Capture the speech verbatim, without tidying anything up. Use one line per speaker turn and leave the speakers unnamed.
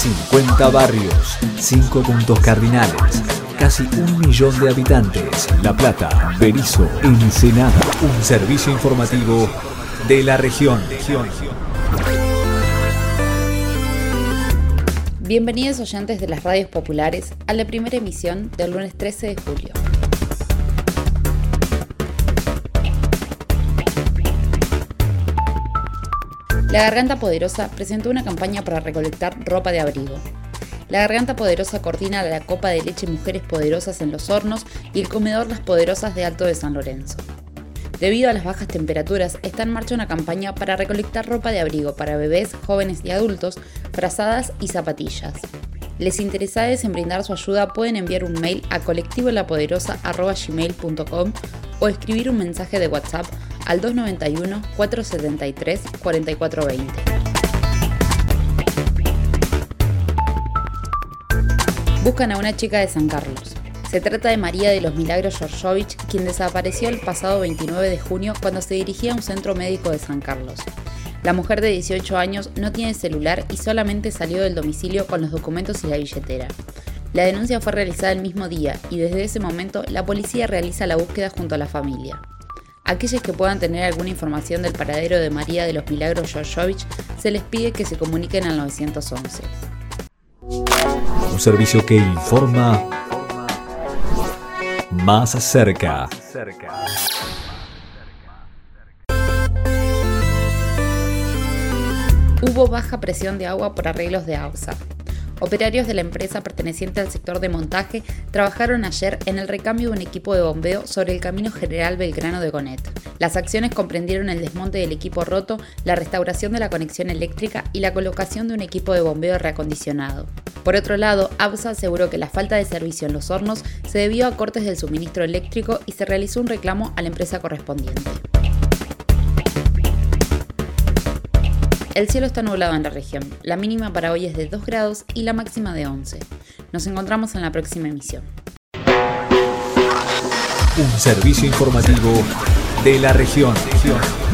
cincuenta barrios, cinco puntos cardinales, casi un millón de habitantes. La Plata, Berisso, Ensenada. Un servicio informativo de la región.
Bienvenidos oyentes de las radios populares a la primera emisión del lunes trece de julio. La Garganta Poderosa presentó una campaña para recolectar ropa de abrigo. La Garganta Poderosa coordina la Copa de Leche Mujeres Poderosas en Los Hornos y el Comedor Las Poderosas de Alto de San Lorenzo. Debido a las bajas temperaturas, está en marcha una campaña para recolectar ropa de abrigo para bebés, jóvenes y adultos, frazadas y zapatillas. Les interesados en brindar su ayuda pueden enviar un mail a colectivo la poderosa arroba gmail punto com o escribir un mensaje de WhatsApp al dos nueve uno, cuatro siete tres, cuatro cuatro dos cero. Buscan a una chica de San Carlos. Se trata de María de los Milagros Georgovich, quien desapareció el pasado veintinueve de junio cuando se dirigía a un centro médico de San Carlos. La mujer de dieciocho años no tiene celular y solamente salió del domicilio con los documentos y la billetera. La denuncia fue realizada el mismo día y desde ese momento la policía realiza la búsqueda junto a la familia. Aquellos que puedan tener alguna información del paradero de María de los Milagros Georgovich, se les pide que se comuniquen al nueve once.
Un servicio que informa más cerca.
Hubo baja presión de agua por arreglos de AUSA. Operarios de la empresa perteneciente al sector de montaje trabajaron ayer en el recambio de un equipo de bombeo sobre el camino General Belgrano de Gonet. Las acciones comprendieron el desmonte del equipo roto, la restauración de la conexión eléctrica y la colocación de un equipo de bombeo reacondicionado. Por otro lado, AUSA aseguró que la falta de servicio en Los Hornos se debió a cortes del suministro eléctrico y se realizó un reclamo a la empresa correspondiente. El cielo está nublado en la región. La mínima para hoy es de dos grados y la máxima de once. Nos encontramos en la próxima emisión.
Un servicio informativo de la región.